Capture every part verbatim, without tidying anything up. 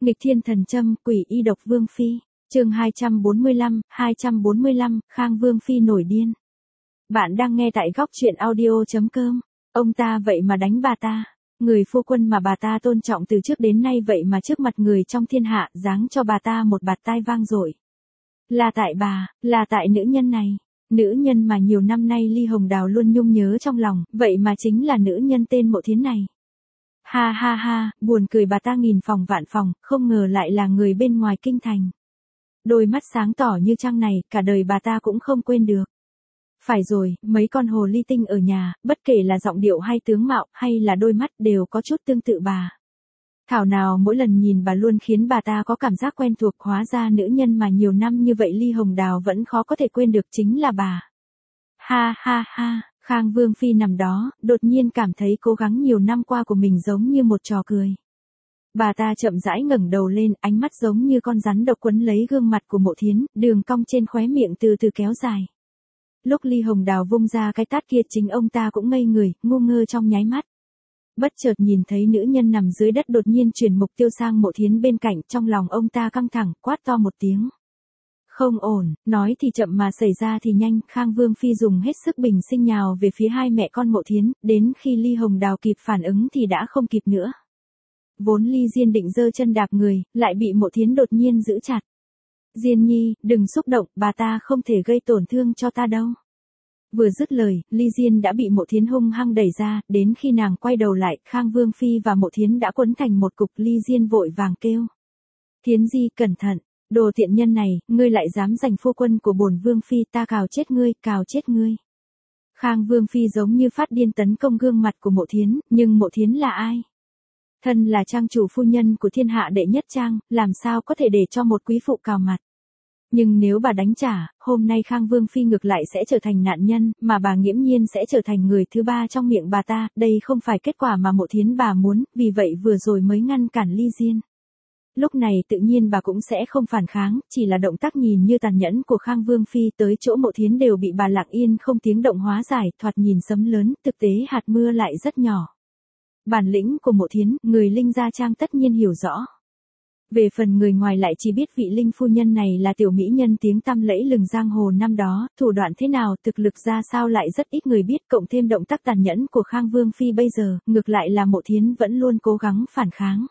Nghịch thiên thần châm, quỷ y độc Vương Phi. Chương hai trăm bốn mươi lăm, hai trăm bốn mươi lăm, Khang Vương Phi nổi điên. Bạn đang nghe tại góc truyện audio chấm com. Ông ta vậy mà đánh bà ta. Người phu quân mà bà ta tôn trọng từ trước đến nay vậy mà trước mặt người trong thiên hạ giáng cho bà ta một bạt tai vang dội. Là tại bà, là tại nữ nhân này. Nữ nhân mà nhiều năm nay Ly Hồng Đào luôn nhung nhớ trong lòng, vậy mà chính là nữ nhân tên Mộ Thiến này. Ha ha ha, buồn cười bà ta nghìn phòng vạn phòng, không ngờ lại là người bên ngoài kinh thành. Đôi mắt sáng tỏ như trăng này, cả đời bà ta cũng không quên được. Phải rồi, mấy con hồ ly tinh ở nhà, bất kể là giọng điệu hay tướng mạo, hay là đôi mắt đều có chút tương tự bà. Thảo nào mỗi lần nhìn bà luôn khiến bà ta có cảm giác quen thuộc, hóa ra nữ nhân mà nhiều năm như vậy Ly Hồng Đào vẫn khó có thể quên được chính là bà. Ha ha ha, Khang Vương Phi nằm đó, đột nhiên cảm thấy cố gắng nhiều năm qua của mình giống như một trò cười. Bà ta chậm rãi ngẩng đầu lên, ánh mắt giống như con rắn độc quấn lấy gương mặt của Mộ Thiến, đường cong trên khóe miệng từ từ kéo dài. Lúc Ly Hồng Đào vung ra cái tát kia chính ông ta cũng ngây người, ngu ngơ trong nháy mắt. Bất chợt nhìn thấy nữ nhân nằm dưới đất đột nhiên chuyển mục tiêu sang Mộ Thiến bên cạnh, trong lòng ông ta căng thẳng, quát to một tiếng. Không ổn, nói thì chậm mà xảy ra thì nhanh, Khang Vương Phi dùng hết sức bình sinh nhào về phía hai mẹ con Mộ Thiến, đến khi Ly Hồng Đào kịp phản ứng thì đã không kịp nữa. Vốn Ly Diên định giơ chân đạp người, lại bị Mộ Thiến đột nhiên giữ chặt. Diên nhi, đừng xúc động, bà ta không thể gây tổn thương cho ta đâu. Vừa dứt lời, Ly Diên đã bị Mộ Thiến hung hăng đẩy ra, đến khi nàng quay đầu lại, Khang Vương Phi và Mộ Thiến đã quấn thành một cục. Ly Diên vội vàng kêu. Thiến Di, cẩn thận, đồ tiện nhân này, ngươi lại dám giành phu quân của bổn Vương Phi, ta cào chết ngươi, cào chết ngươi. Khang Vương Phi giống như phát điên tấn công gương mặt của Mộ Thiến, nhưng Mộ Thiến là ai? Thân là trang chủ phu nhân của thiên hạ đệ nhất trang, làm sao có thể để cho một quý phụ cào mặt. Nhưng nếu bà đánh trả, hôm nay Khang Vương Phi ngược lại sẽ trở thành nạn nhân, mà bà nghiễm nhiên sẽ trở thành người thứ ba trong miệng bà ta, đây không phải kết quả mà Mộ Thiến bà muốn, vì vậy vừa rồi mới ngăn cản Ly Diên. Lúc này tự nhiên bà cũng sẽ không phản kháng, chỉ là động tác nhìn như tàn nhẫn của Khang Vương Phi tới chỗ Mộ Thiến đều bị bà lặng yên không tiếng động hóa giải, thoạt nhìn sấm lớn, thực tế hạt mưa lại rất nhỏ. Bản lĩnh của Mộ Thiến, người Linh Gia Trang tất nhiên hiểu rõ. Về phần người ngoài lại chỉ biết vị Linh phu nhân này là tiểu mỹ nhân tiếng tăm lẫy lừng giang hồ năm đó, thủ đoạn thế nào, thực lực ra sao lại rất ít người biết, cộng thêm động tác tàn nhẫn của Khang Vương Phi bây giờ, ngược lại là Mộ Thiến vẫn luôn cố gắng phản kháng.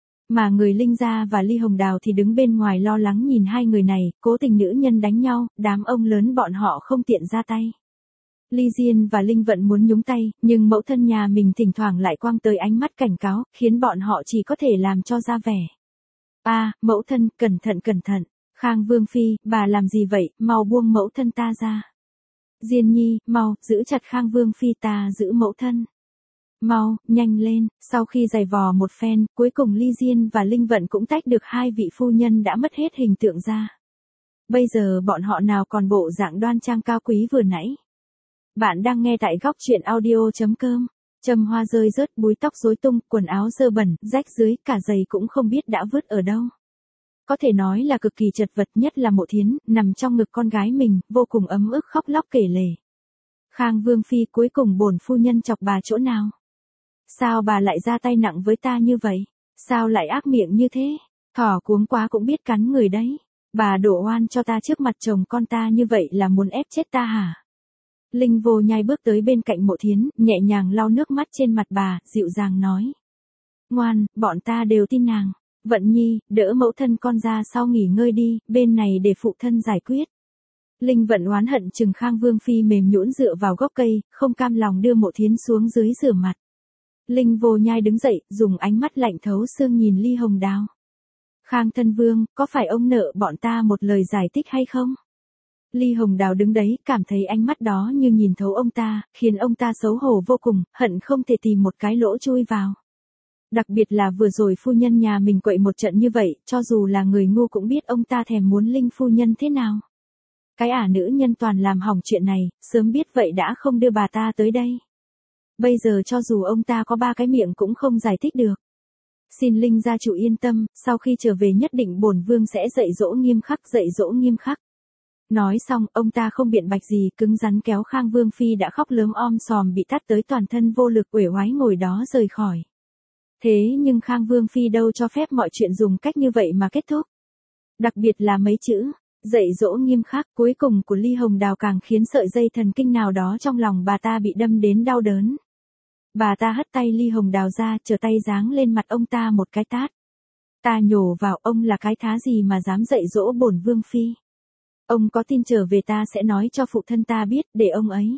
Mà người Linh Gia và Ly Hồng Đào thì đứng bên ngoài lo lắng nhìn hai người này, cố tình nữ nhân đánh nhau, đám ông lớn bọn họ không tiện ra tay. Ly Diên và Linh Vận muốn nhúng tay, nhưng mẫu thân nhà mình thỉnh thoảng lại quăng tới ánh mắt cảnh cáo, khiến bọn họ chỉ có thể làm cho ra vẻ. A, à, mẫu thân, cẩn thận cẩn thận. Khang Vương Phi, bà làm gì vậy, mau buông mẫu thân ta ra. Diên nhi, mau, giữ chặt Khang Vương Phi, ta giữ mẫu thân. Mau, nhanh lên, sau khi giày vò một phen, cuối cùng Ly Diên và Linh Vận cũng tách được hai vị phu nhân đã mất hết hình tượng ra. Bây giờ bọn họ nào còn bộ dạng đoan trang cao quý vừa nãy. Bạn đang nghe tại góc truyện audio chấm com. Châm hoa rơi rớt, búi tóc rối tung, quần áo dơ bẩn, rách dưới, cả giày cũng không biết đã vứt ở đâu. Có thể nói là cực kỳ chật vật, nhất là Mộ Thiến, nằm trong ngực con gái mình, vô cùng ấm ức khóc lóc kể lể. Khang Vương Phi, cuối cùng bổn phu nhân chọc bà chỗ nào? Sao bà lại ra tay nặng với ta như vậy? Sao lại ác miệng như thế? Thỏ cuống quá cũng biết cắn người đấy. Bà đổ oan cho ta trước mặt chồng con ta như vậy là muốn ép chết ta hả? Linh Vô Nhai bước tới bên cạnh Mộ Thiến, nhẹ nhàng lau nước mắt trên mặt bà, dịu dàng nói. Ngoan, bọn ta đều tin nàng. Vận nhi, đỡ mẫu thân con ra sau nghỉ ngơi đi, bên này để phụ thân giải quyết. Linh Vận oán hận chừng Khang Vương Phi mềm nhũn dựa vào gốc cây, không cam lòng đưa Mộ Thiến xuống dưới rửa mặt. Linh Vô Nhai đứng dậy, dùng ánh mắt lạnh thấu xương nhìn Ly Hồng Đào. Khang thân vương, có phải ông nợ bọn ta một lời giải thích hay không? Ly Hồng Đào đứng đấy, cảm thấy ánh mắt đó như nhìn thấu ông ta, khiến ông ta xấu hổ vô cùng, hận không thể tìm một cái lỗ chui vào. Đặc biệt là vừa rồi phu nhân nhà mình quậy một trận như vậy, cho dù là người ngu cũng biết ông ta thèm muốn Linh phu nhân thế nào. Cái ả nữ nhân toàn làm hỏng chuyện này, sớm biết vậy đã không đưa bà ta tới đây. Bây giờ cho dù ông ta có ba cái miệng cũng không giải thích được. Xin Linh gia chủ yên tâm, sau khi trở về nhất định bổn vương sẽ dạy dỗ nghiêm khắc, dạy dỗ nghiêm khắc. Nói xong, ông ta không biện bạch gì, cứng rắn kéo Khang Vương Phi đã khóc lớm om sòm bị tát tới toàn thân vô lực uể oái ngồi đó rời khỏi. Thế nhưng Khang Vương Phi đâu cho phép mọi chuyện dùng cách như vậy mà kết thúc. Đặc biệt là mấy chữ, dạy dỗ nghiêm khắc cuối cùng của Ly Hồng Đào càng khiến sợi dây thần kinh nào đó trong lòng bà ta bị đâm đến đau đớn. Bà ta hất tay Ly Hồng Đào ra, trở tay giáng lên mặt ông ta một cái tát. Ta nhổ vào, ông là cái thá gì mà dám dạy dỗ bổn Vương Phi. Ông có tin trở về ta sẽ nói cho phụ thân ta biết, để ông ấy.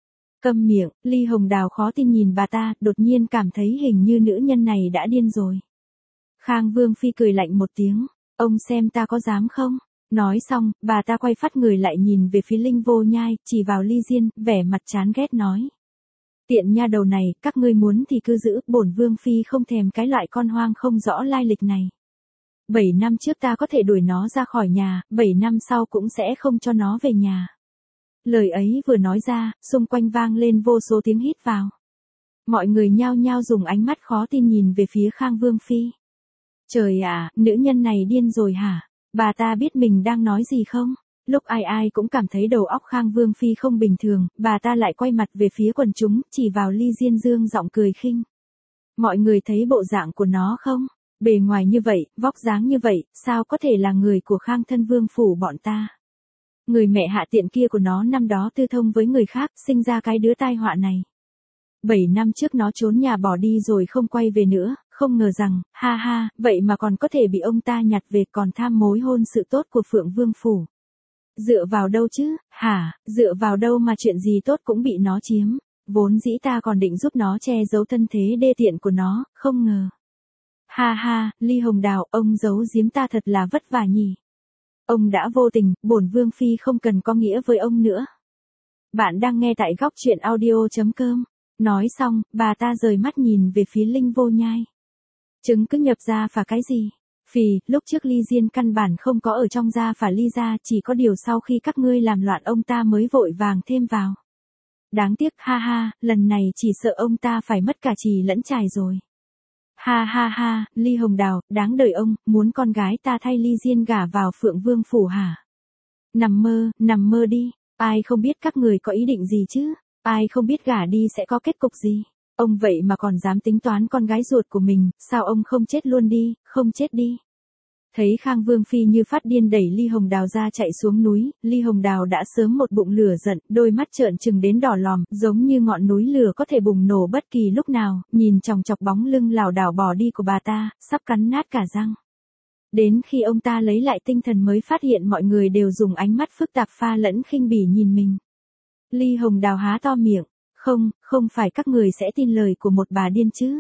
Câm miệng, Ly Hồng Đào khó tin nhìn bà ta, đột nhiên cảm thấy hình như nữ nhân này đã điên rồi. Khang Vương Phi cười lạnh một tiếng, ông xem ta có dám không? Nói xong, bà ta quay phát người lại nhìn về phía Linh Vô Nhai, chỉ vào Ly Diên, vẻ mặt chán ghét nói. Tiện nha đầu này, các ngươi muốn thì cứ giữ, bổn Vương Phi không thèm cái loại con hoang không rõ lai lịch này. Bảy năm trước ta có thể đuổi nó ra khỏi nhà, bảy năm sau cũng sẽ không cho nó về nhà. Lời ấy vừa nói ra, xung quanh vang lên vô số tiếng hít vào. Mọi người nhao nhao dùng ánh mắt khó tin nhìn về phía Khang Vương Phi. Trời ạ, nữ nhân này điên rồi hả? Bà ta biết mình đang nói gì không? Lúc ai ai cũng cảm thấy đầu óc Khang Vương Phi không bình thường, bà ta lại quay mặt về phía quần chúng, chỉ vào Ly Diên Dương giọng cười khinh. Mọi người thấy bộ dạng của nó không? Bề ngoài như vậy, vóc dáng như vậy, sao có thể là người của Khang thân vương phủ bọn ta? Người mẹ hạ tiện kia của nó năm đó tư thông với người khác, sinh ra cái đứa tai họa này. Bảy năm trước nó trốn nhà bỏ đi rồi không quay về nữa, không ngờ rằng, ha ha, vậy mà còn có thể bị ông ta nhặt về, còn tham mối hôn sự tốt của Phượng Vương phủ. Dựa vào đâu chứ, hả, dựa vào đâu mà chuyện gì tốt cũng bị nó chiếm, vốn dĩ ta còn định giúp nó che giấu thân thế đê tiện của nó, không ngờ. Ha ha, Ly Hồng Đào, ông giấu giếm ta thật là vất vả nhỉ. Ông đã vô tình, bổn Vương Phi không cần có nghĩa với ông nữa. Bạn đang nghe tại góc truyện audio chấm com. Nói xong, bà ta rời mắt nhìn về phía Linh Vô Nhai. Trứng cứ nhập ra phả cái gì? Phì, lúc trước Ly Diên căn bản không có ở trong gia phả Ly gia, chỉ có điều sau khi các ngươi làm loạn ông ta mới vội vàng thêm vào. Đáng tiếc, ha ha, lần này chỉ sợ ông ta phải mất cả trì lẫn trài rồi. Ha ha ha, Ly Hồng Đào, đáng đời ông, muốn con gái ta thay Ly Diên gả vào Phượng Vương phủ hả? Nằm mơ, nằm mơ đi, ai không biết các người có ý định gì chứ, ai không biết gả đi sẽ có kết cục gì. Ông vậy mà còn dám tính toán con gái ruột của mình, sao ông không chết luôn đi, không chết đi. Thấy Khang Vương Phi như phát điên đẩy Ly Hồng Đào ra chạy xuống núi, Ly Hồng Đào đã sớm một bụng lửa giận, đôi mắt trợn trừng đến đỏ lòm, giống như ngọn núi lửa có thể bùng nổ bất kỳ lúc nào, nhìn chòng chọc bóng lưng lảo đảo bỏ đi của bà ta, sắp cắn nát cả răng. Đến khi ông ta lấy lại tinh thần mới phát hiện mọi người đều dùng ánh mắt phức tạp pha lẫn khinh bỉ nhìn mình. Ly Hồng Đào há to miệng, không, không phải các người sẽ tin lời của một bà điên chứ.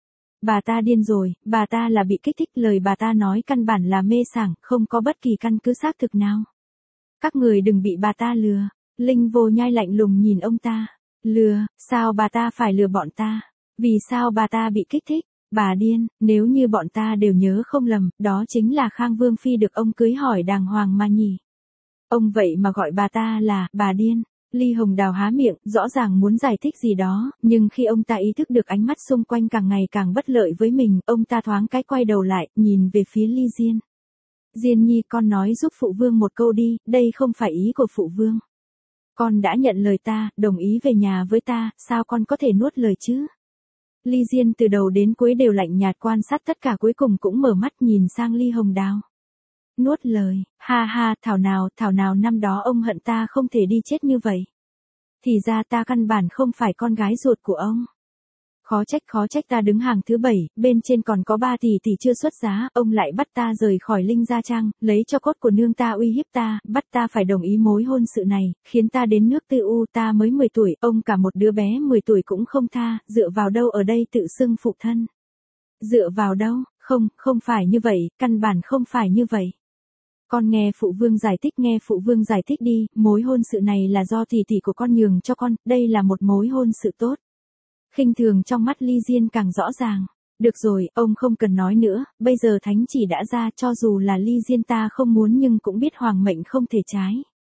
Bà ta điên rồi, bà ta là bị kích thích, lời bà ta nói căn bản là mê sảng, không có bất kỳ căn cứ xác thực nào. Các người đừng bị bà ta lừa. Linh Vô Nhai lạnh lùng nhìn ông ta. Lừa, sao bà ta phải lừa bọn ta? Vì sao bà ta bị kích thích? Bà điên, nếu như bọn ta đều nhớ không lầm, đó chính là Khang Vương Phi được ông cưới hỏi đàng hoàng mà nhỉ. Ông vậy mà gọi bà ta là bà điên. Ly Hồng Đào há miệng, rõ ràng muốn giải thích gì đó, nhưng khi ông ta ý thức được ánh mắt xung quanh càng ngày càng bất lợi với mình, ông ta thoáng cái quay đầu lại, nhìn về phía Ly Diên. Diên nhi, con nói giúp phụ vương một câu đi, đây không phải ý của phụ vương. Con đã nhận lời ta, đồng ý về nhà với ta, sao con có thể nuốt lời chứ? Ly Diên từ đầu đến cuối đều lạnh nhạt quan sát tất cả, cuối cùng cũng mở mắt nhìn sang Ly Hồng Đào. Nuốt lời, ha ha, thảo nào, thảo nào năm đó ông hận ta không thể đi chết như vậy. Thì ra ta căn bản không phải con gái ruột của ông. Khó trách khó trách ta đứng hàng thứ bảy, bên trên còn có ba tỷ tỷ chưa xuất giá, ông lại bắt ta rời khỏi Linh Gia Trang, lấy cho cốt của nương ta uy hiếp ta, bắt ta phải đồng ý mối hôn sự này, khiến ta đến nước Tư U, ta mới mười tuổi, ông cả một đứa bé mười tuổi cũng không tha, dựa vào đâu ở đây tự xưng phụ thân. Dựa vào đâu, không, không phải như vậy, căn bản không phải như vậy. Con nghe phụ vương giải thích, nghe phụ vương giải thích đi, mối hôn sự này là do tỷ tỷ của con nhường cho con, đây là một mối hôn sự tốt. Khinh thường trong mắt Ly Diên càng rõ ràng. Được rồi, ông không cần nói nữa, bây giờ thánh chỉ đã ra, cho dù là Ly Diên ta không muốn nhưng cũng biết hoàng mệnh không thể trái.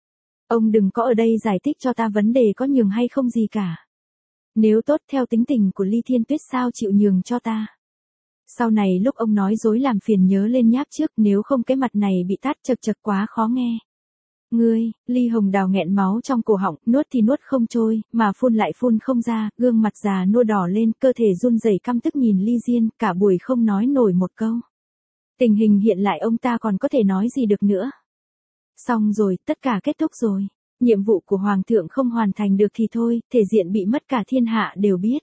Ông đừng có ở đây giải thích cho ta vấn đề có nhường hay không gì cả. Nếu tốt theo tính tình của Ly Thiên Tuyết sao chịu nhường cho ta. Sau này lúc ông nói dối làm phiền nhớ lên nháp trước, nếu không cái mặt này bị tát chật chật quá khó nghe. Ngươi, Ly Hồng Đào nghẹn máu trong cổ họng, nuốt thì nuốt không trôi, mà phun lại phun không ra, gương mặt già nua đỏ lên, cơ thể run rẩy căm tức nhìn Ly Diên, cả buổi không nói nổi một câu. Tình hình hiện lại ông ta còn có thể nói gì được nữa. Xong rồi, tất cả kết thúc rồi. Nhiệm vụ của Hoàng thượng không hoàn thành được thì thôi, thể diện bị mất cả thiên hạ đều biết.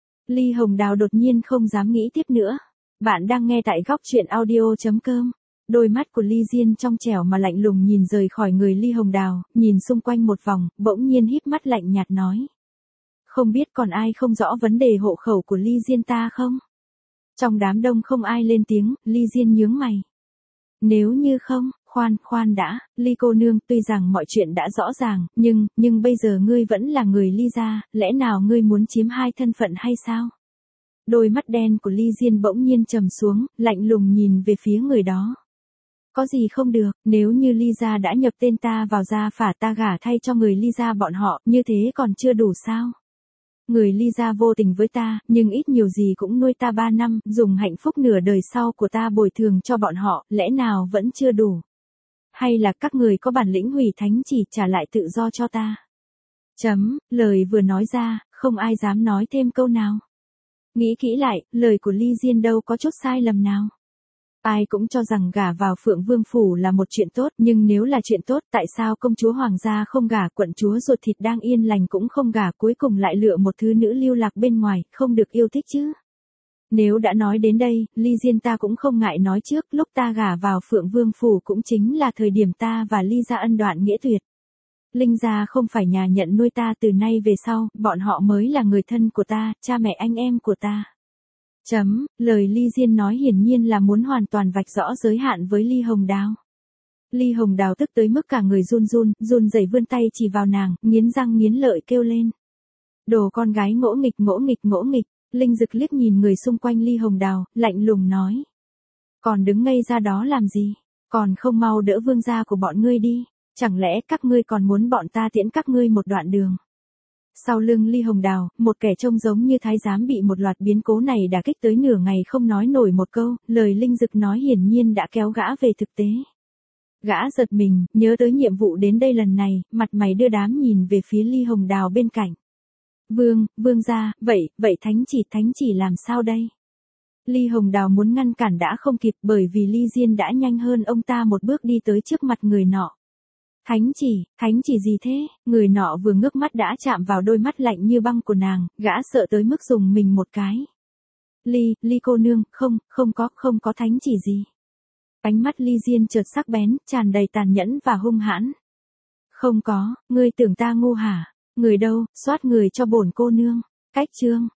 Ly Hồng Đào đột nhiên không dám nghĩ tiếp nữa. Bạn đang nghe tại góc truyện audio chấm com. Đôi mắt của Ly Diên trong trẻo mà lạnh lùng nhìn rời khỏi người Ly Hồng Đào, nhìn xung quanh một vòng, bỗng nhiên híp mắt lạnh nhạt nói. Không biết còn ai không rõ vấn đề hộ khẩu của Ly Diên ta không? Trong đám đông không ai lên tiếng, Ly Diên nhướng mày. Nếu như không, khoan, khoan đã, Ly cô nương, tuy rằng mọi chuyện đã rõ ràng, nhưng, nhưng bây giờ ngươi vẫn là người Ly gia, lẽ nào ngươi muốn chiếm hai thân phận hay sao? Đôi mắt đen của Ly Diên bỗng nhiên trầm xuống, lạnh lùng nhìn về phía người đó. Có gì không được, nếu như Ly gia đã nhập tên ta vào gia phả ta gả thay cho người Ly gia bọn họ, như thế còn chưa đủ sao? Người Ly gia vô tình với ta, nhưng ít nhiều gì cũng nuôi ta ba năm, dùng hạnh phúc nửa đời sau của ta bồi thường cho bọn họ, lẽ nào vẫn chưa đủ? Hay là các người có bản lĩnh hủy thánh chỉ trả lại tự do cho ta? Chấm, lời vừa nói ra, không ai dám nói thêm câu nào. Nghĩ kỹ lại, lời của Ly Diên đâu có chút sai lầm nào. Ai cũng cho rằng gả vào Phượng Vương Phủ là một chuyện tốt, nhưng nếu là chuyện tốt, tại sao công chúa Hoàng gia không gả, quận chúa ruột thịt đang yên lành cũng không gả, cuối cùng lại lựa một thứ nữ lưu lạc bên ngoài, không được yêu thích chứ? Nếu đã nói đến đây, Ly Diên ta cũng không ngại nói trước, lúc ta gả vào Phượng Vương Phủ cũng chính là thời điểm ta và Ly gia ân đoạn nghĩa tuyệt. Linh gia không phải nhà nhận nuôi ta, từ nay về sau, bọn họ mới là người thân của ta, cha mẹ anh em của ta. Chấm, lời Ly Diên nói hiển nhiên là muốn hoàn toàn vạch rõ giới hạn với Ly Hồng Đào. Ly Hồng Đào tức tới mức cả người run run, run rẩy vươn tay chỉ vào nàng, nghiến răng nghiến lợi kêu lên. Đồ con gái ngỗ nghịch ngỗ nghịch ngỗ nghịch, Linh Dực liếc nhìn người xung quanh Ly Hồng Đào, lạnh lùng nói. Còn đứng ngây ra đó làm gì, còn không mau đỡ vương gia của bọn ngươi đi, chẳng lẽ các ngươi còn muốn bọn ta tiễn các ngươi một đoạn đường. Sau lưng Ly Hồng Đào, một kẻ trông giống như thái giám bị một loạt biến cố này đả kích tới nửa ngày không nói nổi một câu, lời Linh Dực nói hiển nhiên đã kéo gã về thực tế. Gã giật mình, nhớ tới nhiệm vụ đến đây lần này, mặt mày đưa đám nhìn về phía Ly Hồng Đào bên cạnh. Vương, vương gia, vậy, vậy thánh chỉ, thánh chỉ làm sao đây? Ly Hồng Đào muốn ngăn cản đã không kịp bởi vì Ly Diên đã nhanh hơn ông ta một bước đi tới trước mặt người nọ. Thánh chỉ, thánh chỉ gì thế? Người nọ vừa ngước mắt đã chạm vào đôi mắt lạnh như băng của nàng, gã sợ tới mức dùng mình một cái. Ly, Ly cô nương, không, không có, không có thánh chỉ gì. Ánh mắt Ly Diên chợt sắc bén, tràn đầy tàn nhẫn và hung hãn. Không có, ngươi tưởng ta ngu hả? Người đâu, soát người cho bổn cô nương. Cách chương.